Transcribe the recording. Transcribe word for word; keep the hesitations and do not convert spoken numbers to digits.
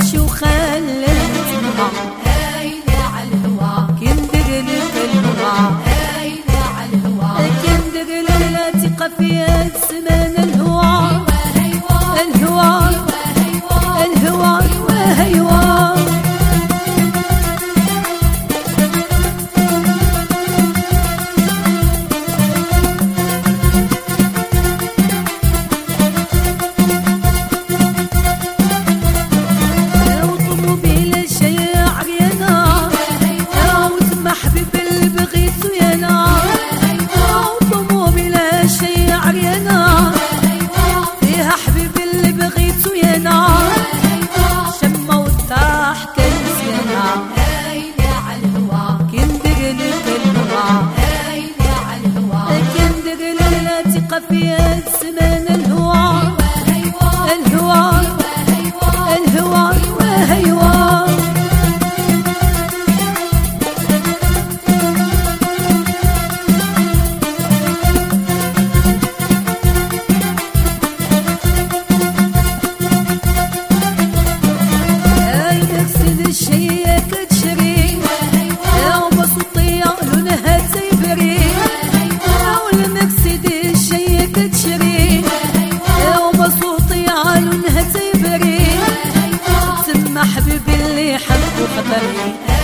تمشي وخلت الهوا هايلة عالهوا كندق لك الهوا هايلة عالهوا كندق لا تقى في السمان الهوا الهوا الهوا وهيوا في السمان الهوا الهوا الهوا وهيوا هاي نفسد الشيء كتشري يا وبسطية لونها تبري تشري وبسوطي عالونها تبري تسمى حبيبي اللي حب وخطري